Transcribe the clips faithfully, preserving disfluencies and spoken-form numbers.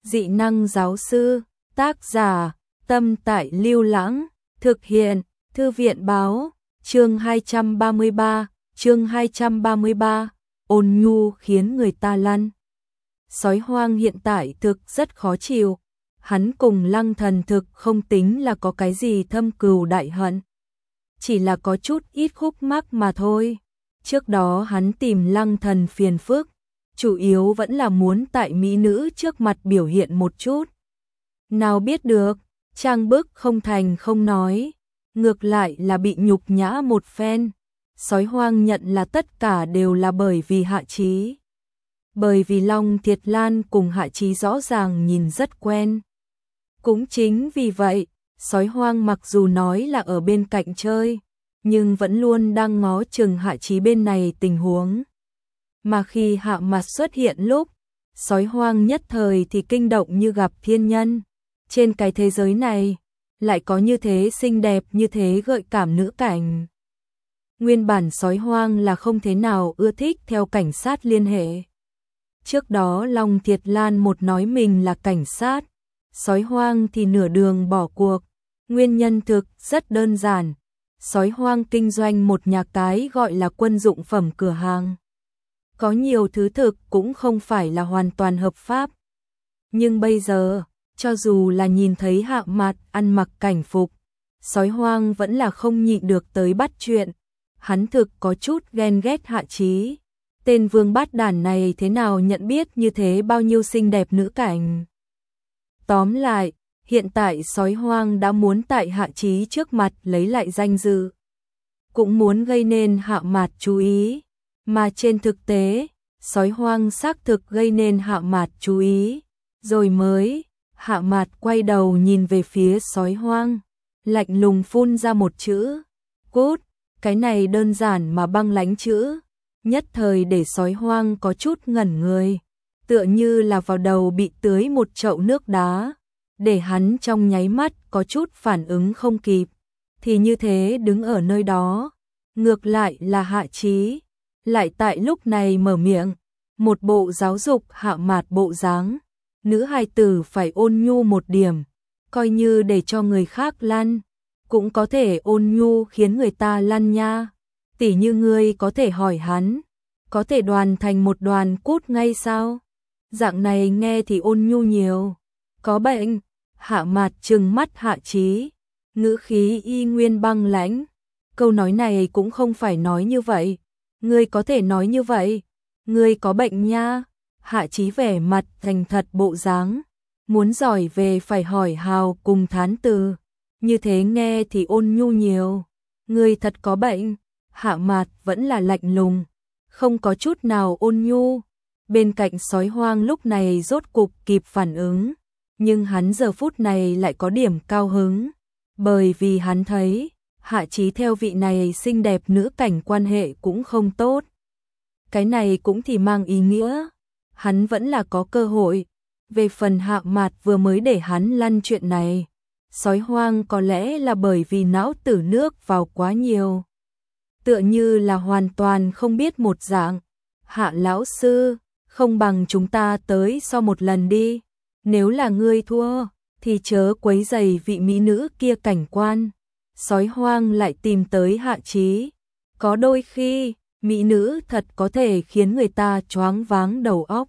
Dị năng giáo sư, tác giả, Tâm Tại Lưu Lãng, thực hiện, Thư viện báo, chương hai trăm ba mươi ba, chương hai trăm ba mươi ba, ôn nhu khiến người ta lăn. Sói hoang hiện tại thực rất khó chịu, hắn cùng Lăng Thần thực không tính là có cái gì thâm cừu đại hận, chỉ là có chút ít khúc mắc mà thôi. Trước đó hắn tìm Lăng Thần phiền phức, chủ yếu vẫn là muốn tại mỹ nữ trước mặt biểu hiện một chút. Nào biết được, trang bức không thành không nói, ngược lại là bị nhục nhã một phen. Sói hoang nhận là tất cả đều là bởi vì Hạ Chí. Bởi vì Long Thiệt Lan cùng Hạ Chí rõ ràng nhìn rất quen. Cũng chính vì vậy, sói hoang mặc dù nói là ở bên cạnh chơi, nhưng vẫn luôn đang ngó chừng Hạ Chí bên này tình huống. Mà khi Hạ Mạt xuất hiện lúc, sói hoang nhất thời thì kinh động như gặp thiên nhân. Trên cái thế giới này, lại có như thế xinh đẹp như thế gợi cảm nữ cảnh. Nguyên bản sói hoang là không thế nào ưa thích theo cảnh sát liên hệ. Trước đó Long Thiệt Lan một nói mình là cảnh sát, sói hoang thì nửa đường bỏ cuộc. Nguyên nhân thực rất đơn giản, sói hoang kinh doanh một nhà cái gọi là quân dụng phẩm cửa hàng. Có nhiều thứ thực cũng không phải là hoàn toàn hợp pháp. Nhưng bây giờ, cho dù là nhìn thấy Hạ Mạt ăn mặc cảnh phục, sói hoang vẫn là không nhịn được tới bắt chuyện. Hắn thực có chút ghen ghét Hạ Chí. Tên vương bát đản này thế nào nhận biết như thế bao nhiêu xinh đẹp nữ cảnh. Tóm lại, hiện tại sói hoang đã muốn tại Hạ Chí trước mặt lấy lại danh dự. Cũng muốn gây nên Hạ Mạt chú ý. Mà trên thực tế, sói hoang xác thực gây nên Hạ Mạt chú ý. Rồi mới, Hạ Mạt quay đầu nhìn về phía sói hoang, lạnh lùng phun ra một chữ. Cút, cái này đơn giản mà băng lãnh chữ. Nhất thời để sói hoang có chút ngẩn người, tựa như là vào đầu bị tưới một chậu nước đá, để hắn trong nháy mắt có chút phản ứng không kịp, thì như thế đứng ở nơi đó. Ngược lại là Hạ Chí, lại tại lúc này mở miệng, một bộ giáo dục Hạ Mạt bộ dáng, nữ hài tử phải ôn nhu một điểm, coi như để cho người khác lăn, cũng có thể ôn nhu khiến người ta lăn nha. Tỉ như ngươi có thể hỏi hắn, có thể đoàn thành một đoàn cút ngay sao? Dạng này nghe thì ôn nhu nhiều. Có bệnh? Hạ Mạt trừng mắt Hạ Chí, ngữ khí y nguyên băng lãnh. Câu nói này cũng không phải nói như vậy. Ngươi có thể nói như vậy? Ngươi có bệnh nha. Hạ Chí vẻ mặt thành thật bộ dáng, muốn giỏi về phải hỏi hào cùng thán từ. Như thế nghe thì ôn nhu nhiều. Ngươi thật có bệnh. Hạ Mạt vẫn là lạnh lùng, không có chút nào ôn nhu. Bên cạnh sói hoang lúc này rốt cục kịp phản ứng, nhưng hắn giờ phút này lại có điểm cao hứng, bởi vì hắn thấy Hạ Chí theo vị này xinh đẹp nữ cảnh quan hệ cũng không tốt. Cái này cũng thì mang ý nghĩa, hắn vẫn là có cơ hội. Về phần Hạ Mạt vừa mới để hắn lăn chuyện này, sói hoang có lẽ là bởi vì não tử nước vào quá nhiều. Tựa như là hoàn toàn không biết một dạng. Hạ lão sư, không bằng chúng ta tới so một lần đi. Nếu là ngươi thua, thì chớ quấy rầy vị mỹ nữ kia cảnh quan. Sói hoang lại tìm tới Hạ Chí. Có đôi khi, mỹ nữ thật có thể khiến người ta choáng váng đầu óc.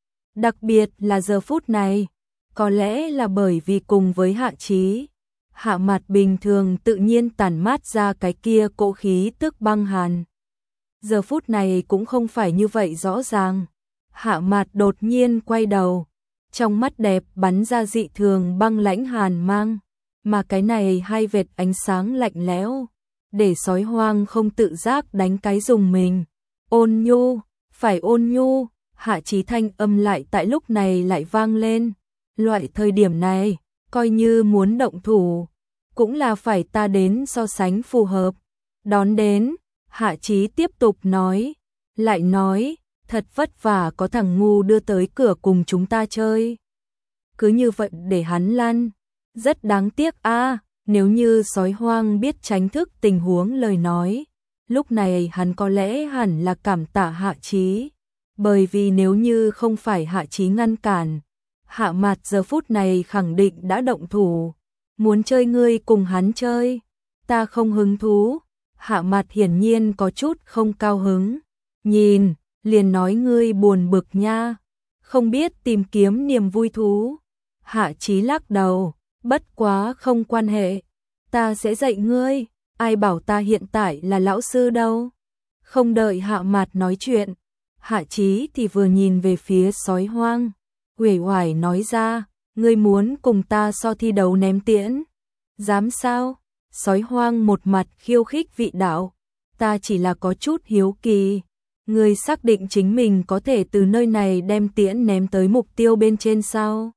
Đặc biệt là giờ phút này, có lẽ là bởi vì cùng với Hạ Chí, Hạ Mạt bình thường tự nhiên tản mát ra cái kia cỗ khí tức băng hàn. Giờ phút này cũng không phải như vậy rõ ràng. Hạ Mạt đột nhiên quay đầu, trong mắt đẹp bắn ra dị thường băng lãnh hàn mang, mà cái này hai vệt ánh sáng lạnh lẽo, để sói hoang không tự giác đánh cái dùng mình. Ôn nhu, phải ôn nhu. Hạ Chí thanh âm lại tại lúc này lại vang lên. Loại thời điểm này, coi như muốn động thủ, cũng là phải ta đến so sánh phù hợp. Đón đến, Hạ Chí tiếp tục nói, lại nói, thật vất vả có thằng ngu đưa tới cửa cùng chúng ta chơi. Cứ như vậy để hắn lăn, rất đáng tiếc a. Nếu như sói hoang biết tránh thức tình huống lời nói, lúc này hắn có lẽ hẳn là cảm tạ Hạ Chí. Bởi vì nếu như không phải Hạ Chí ngăn cản, Hạ Mạt giờ phút này khẳng định đã động thủ, muốn chơi ngươi cùng hắn chơi, ta không hứng thú. Hạ Mạt hiển nhiên có chút không cao hứng, nhìn, liền nói ngươi buồn bực nha, không biết tìm kiếm niềm vui thú. Hạ Chí lắc đầu, bất quá không quan hệ, ta sẽ dạy ngươi, ai bảo ta hiện tại là lão sư đâu. Không đợi Hạ Mạt nói chuyện, Hạ Chí thì vừa nhìn về phía Sói Hoang, uể oải nói ra, ngươi muốn cùng ta so thi đấu ném tiễn? Dám sao? Sói Hoang một mặt khiêu khích vị đạo, ta chỉ là có chút hiếu kỳ, ngươi xác định chính mình có thể từ nơi này đem tiễn ném tới mục tiêu bên trên sao?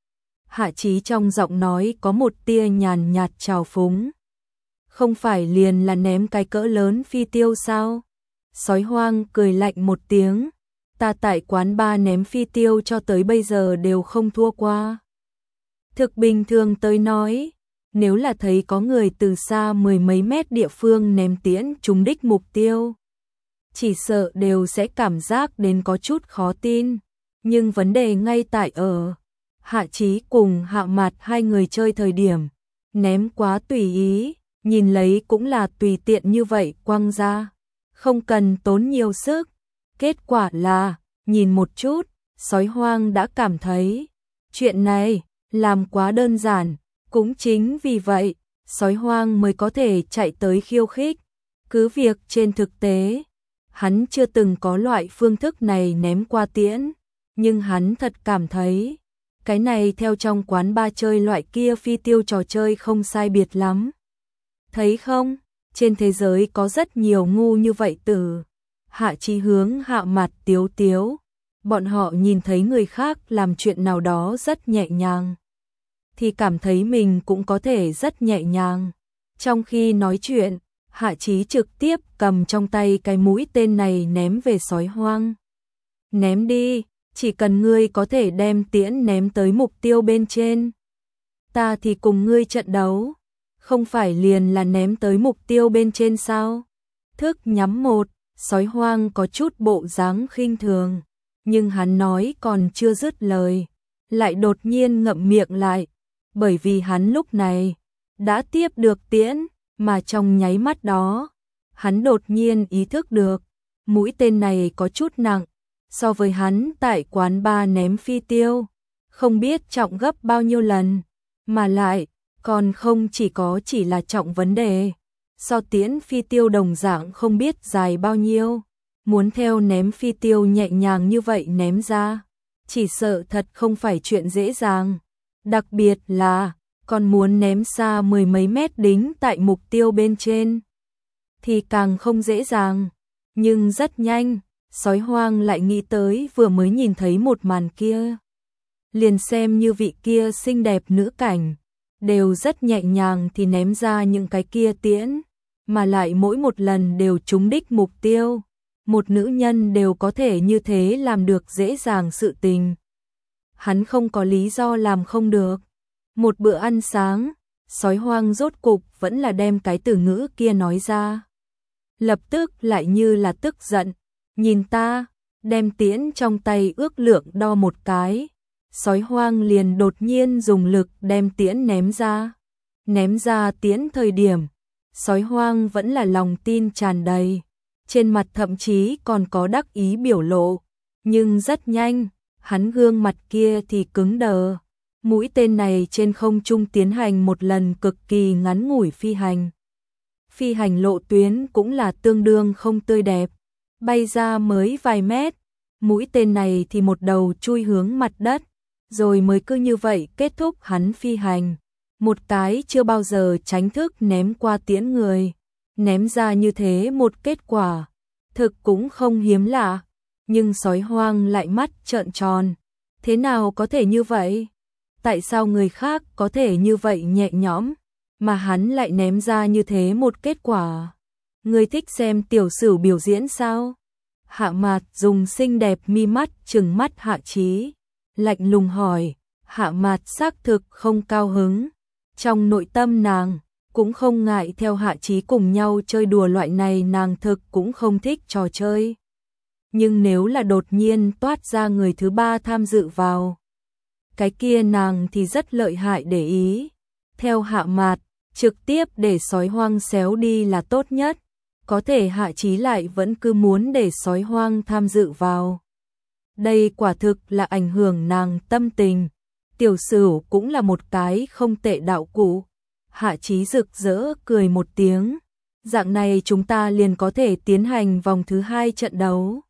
Hạ Chí trong giọng nói có một tia nhàn nhạt trào phúng. Không phải liền là ném cái cỡ lớn phi tiêu sao? Sói Hoang cười lạnh một tiếng, ta tại quán bar ném phi tiêu cho tới bây giờ đều không thua qua. Thực bình thường tới nói, nếu là thấy có người từ xa mười mấy mét địa phương ném tiễn trúng đích mục tiêu, chỉ sợ đều sẽ cảm giác đến có chút khó tin. Nhưng vấn đề ngay tại ở, Hạ Chí cùng Hạ Mạt hai người chơi thời điểm, ném quá tùy ý, nhìn lấy cũng là tùy tiện như vậy quăng ra, không cần tốn nhiều sức. Kết quả là, nhìn một chút, Sói Hoang đã cảm thấy, chuyện này, làm quá đơn giản, cũng chính vì vậy, Sói Hoang mới có thể chạy tới khiêu khích. Cứ việc trên thực tế, hắn chưa từng có loại phương thức này ném qua tiễn, nhưng hắn thật cảm thấy, cái này theo trong quán bar chơi loại kia phi tiêu trò chơi không sai biệt lắm. Thấy không, trên thế giới có rất nhiều ngu như vậy từ. Hạ Chí hướng Hạ Mạt tiếu tiếu, bọn họ nhìn thấy người khác làm chuyện nào đó rất nhẹ nhàng, thì cảm thấy mình cũng có thể rất nhẹ nhàng. Trong khi nói chuyện, Hạ Chí trực tiếp cầm trong tay cái mũi tên này ném về Sói Hoang. Ném đi, chỉ cần ngươi có thể đem tiễn ném tới mục tiêu bên trên, ta thì cùng ngươi trận đấu. Không phải liền là ném tới mục tiêu bên trên sao? Thức nhắm một, Sói Hoang có chút bộ dáng khinh thường, nhưng hắn nói còn chưa dứt lời, lại đột nhiên ngậm miệng lại, bởi vì hắn lúc này đã tiếp được tiễn, mà trong nháy mắt đó, hắn đột nhiên ý thức được, mũi tên này có chút nặng, so với hắn tại quán bar ném phi tiêu, không biết trọng gấp bao nhiêu lần, mà lại còn không chỉ có chỉ là trọng vấn đề, so tiễn phi tiêu đồng dạng không biết dài bao nhiêu, muốn theo ném phi tiêu nhẹ nhàng như vậy ném ra, chỉ sợ thật không phải chuyện dễ dàng, đặc biệt là còn muốn ném xa mười mấy mét đính tại mục tiêu bên trên, thì càng không dễ dàng. Nhưng rất nhanh, Sói Hoang lại nghĩ tới vừa mới nhìn thấy một màn kia. Liền xem như vị kia xinh đẹp nữ cảnh, đều rất nhẹ nhàng thì ném ra những cái kia tiễn, mà lại mỗi một lần đều trúng đích mục tiêu. Một nữ nhân đều có thể như thế làm được dễ dàng sự tình. Hắn không có lý do làm không được. Một bữa ăn sáng, Sói Hoang rốt cục vẫn là đem cái từ ngữ kia nói ra. Lập tức lại như là tức giận, nhìn ta, đem tiễn trong tay ước lượng đo một cái. Sói Hoang liền đột nhiên dùng lực đem tiễn ném ra. Ném ra tiễn thời điểm, Sói Hoang vẫn là lòng tin tràn đầy, trên mặt thậm chí còn có đắc ý biểu lộ, nhưng rất nhanh, hắn gương mặt kia thì cứng đờ. Mũi tên này trên không trung tiến hành một lần cực kỳ ngắn ngủi phi hành. Phi hành lộ tuyến cũng là tương đương không tươi đẹp, bay ra mới vài mét, mũi tên này thì một đầu chui hướng mặt đất, rồi mới cứ như vậy kết thúc hắn phi hành. Một cái chưa bao giờ tránh thức ném qua tiễn người, ném ra như thế một kết quả, thực cũng không hiếm lạ, nhưng Sói Hoang lại mắt trợn tròn. Thế nào có thể như vậy? Tại sao người khác có thể như vậy nhẹ nhõm, mà hắn lại ném ra như thế một kết quả? Ngươi thích xem tiểu sử biểu diễn sao? Hạ Mạt dùng xinh đẹp mi mắt trừng mắt Hạ Chí, lạnh lùng hỏi. Hạ Mạt xác thực không cao hứng, trong nội tâm nàng cũng không ngại theo Hạ Chí cùng nhau chơi đùa loại này, nàng thực cũng không thích trò chơi. Nhưng nếu là đột nhiên toát ra người thứ ba tham dự vào, cái kia nàng thì rất lợi hại để ý. Theo Hạ Mạt, trực tiếp để sói hoang xéo đi là tốt nhất. Có thể Hạ Chí lại vẫn cứ muốn để sói hoang tham dự vào. Đây quả thực là ảnh hưởng nàng tâm tình. Tiểu Sửu cũng là một cái không tệ đạo cụ. Hạ Chí rực rỡ cười một tiếng. Dạng này chúng ta liền có thể tiến hành vòng thứ hai trận đấu.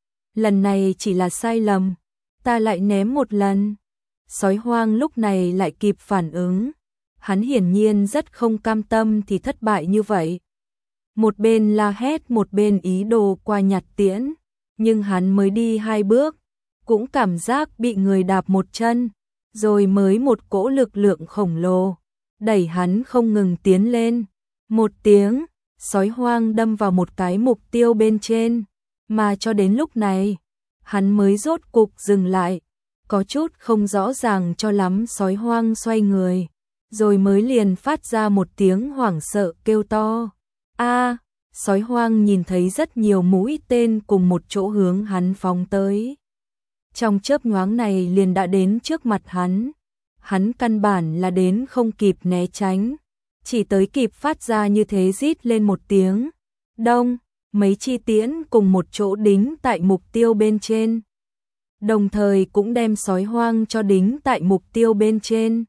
Lần này chỉ là sai lầm, ta lại ném một lần. Sói hoang lúc này lại kịp phản ứng. Hắn hiển nhiên rất không cam tâm thì thất bại như vậy. Một bên la hét một bên ý đồ qua nhặt tiễn. Nhưng hắn mới đi hai bước, cũng cảm giác bị người đạp một chân. Rồi mới một cỗ lực lượng khổng lồ đẩy hắn không ngừng tiến lên. Một tiếng, sói hoang đâm vào một cái mục tiêu bên trên. Mà cho đến lúc này, hắn mới rốt cục dừng lại. Có chút không rõ ràng cho lắm sói hoang xoay người. Rồi mới liền phát ra một tiếng hoảng sợ kêu to. A, sói hoang nhìn thấy rất nhiều mũi tên cùng một chỗ hướng hắn phóng tới. Trong chớp nhoáng này liền đã đến trước mặt hắn. Hắn căn bản là đến không kịp né tránh. Chỉ tới kịp phát ra như thế rít lên một tiếng. Đông, mấy chi tiễn cùng một chỗ đính tại mục tiêu bên trên. Đồng thời cũng đem sói hoang cho đính tại mục tiêu bên trên.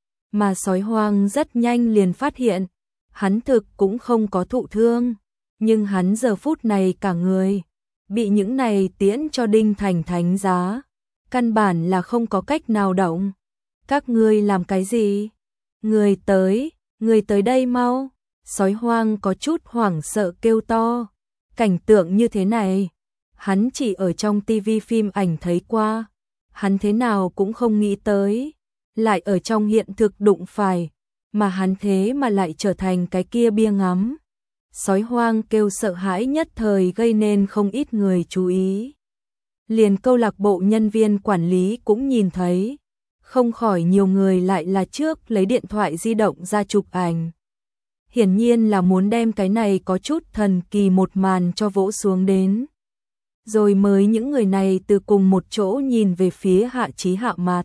Mà sói hoang rất nhanh liền phát hiện. Hắn thực cũng không có thụ thương. Nhưng hắn giờ phút này cả người bị những này tiễn cho đinh thành thánh giá. Căn bản là không có cách nào động. Các ngươi làm cái gì? Người tới, người tới đây mau. Sói hoang có chút hoảng sợ kêu to. Cảnh tượng như thế này, hắn chỉ ở trong tivi phim ảnh thấy qua. Hắn thế nào cũng không nghĩ tới. Lại ở trong hiện thực đụng phải. Mà hắn thế mà lại trở thành cái kia bia ngắm. Sói hoang kêu sợ hãi nhất thời gây nên không ít người chú ý. Liền câu lạc bộ nhân viên quản lý cũng nhìn thấy. Không khỏi nhiều người lại là trước lấy điện thoại di động ra chụp ảnh. Hiển nhiên là muốn đem cái này có chút thần kỳ một màn cho vỗ xuống đến. Rồi mới những người này từ cùng một chỗ nhìn về phía Hạ Chí Hạ Mạt.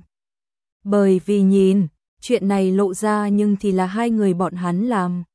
Bởi vì nhìn, chuyện này lộ ra nhưng thì là hai người bọn hắn làm.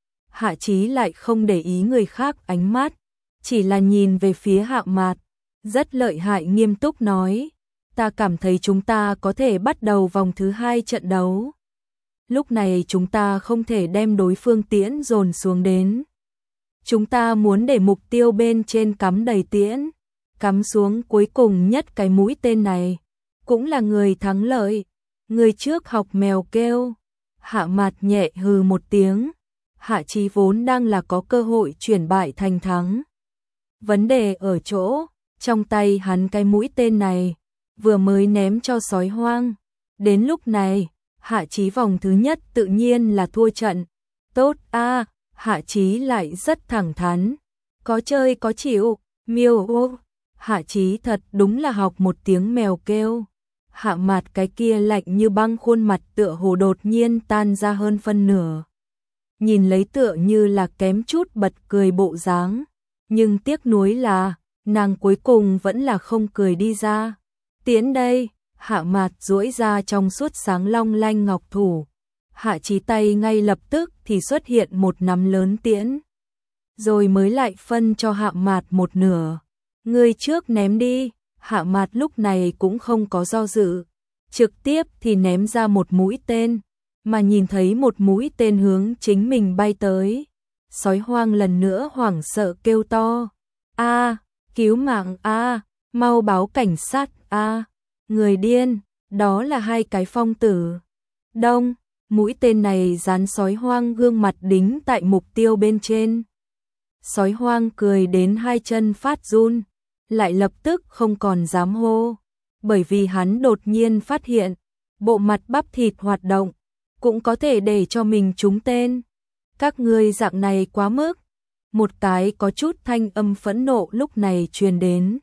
Hạ Chí lại không để ý người khác ánh mắt, chỉ là nhìn về phía Hạ Mạt, rất lợi hại nghiêm túc nói, ta cảm thấy chúng ta có thể bắt đầu vòng thứ hai trận đấu. Lúc này chúng ta không thể đem đối phương tiễn dồn xuống đến. Chúng ta muốn để mục tiêu bên trên cắm đầy tiễn, cắm xuống cuối cùng nhất cái mũi tên này, cũng là người thắng lợi. Người trước học mèo kêu. Hạ Mạt nhẹ hừ một tiếng. Hạ Chí vốn đang là có cơ hội chuyển bại thành thắng. Vấn đề ở chỗ, trong tay hắn cái mũi tên này, vừa mới ném cho sói hoang. Đến lúc này, Hạ Chí vòng thứ nhất tự nhiên là thua trận. Tốt a, à, Hạ Chí lại rất thẳng thắn. Có chơi có chịu, miêu ô. Hạ Chí thật đúng là học một tiếng mèo kêu. Hạ Mạt cái kia lạnh như băng khuôn mặt tựa hồ đột nhiên tan ra hơn phân nửa. Nhìn lấy tựa như là kém chút bật cười bộ dáng. Nhưng tiếc nuối là, nàng cuối cùng vẫn là không cười đi ra. Tiễn đây, Hạ Mạt duỗi ra trong suốt sáng long lanh ngọc thủ. Hạ Chí tay ngay lập tức thì xuất hiện một nắm lớn tiễn. Rồi mới lại phân cho Hạ Mạt một nửa. Ngươi trước ném đi. Hạ Mạt lúc này cũng không có do dự, trực tiếp thì ném ra một mũi tên, mà nhìn thấy một mũi tên hướng chính mình bay tới. Sói hoang lần nữa hoảng sợ kêu to, a, cứu mạng a, mau báo cảnh sát a, người điên, đó là hai cái phong tử. Đông, mũi tên này dán sói hoang gương mặt đính tại mục tiêu bên trên. Sói hoang cười đến hai chân phát run. Lại lập tức không còn dám hô, bởi vì hắn đột nhiên phát hiện, bộ mặt bắp thịt hoạt động, cũng có thể để cho mình trúng tên. Các ngươi dạng này quá mức. Một cái có chút thanh âm phẫn nộ lúc này truyền đến.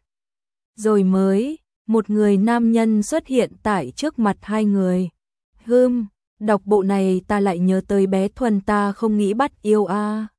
Rồi mới, một người nam nhân xuất hiện tại trước mặt hai người. Hừm, đọc bộ này ta lại nhớ tới bé Thuần ta không nghĩ bắt yêu a.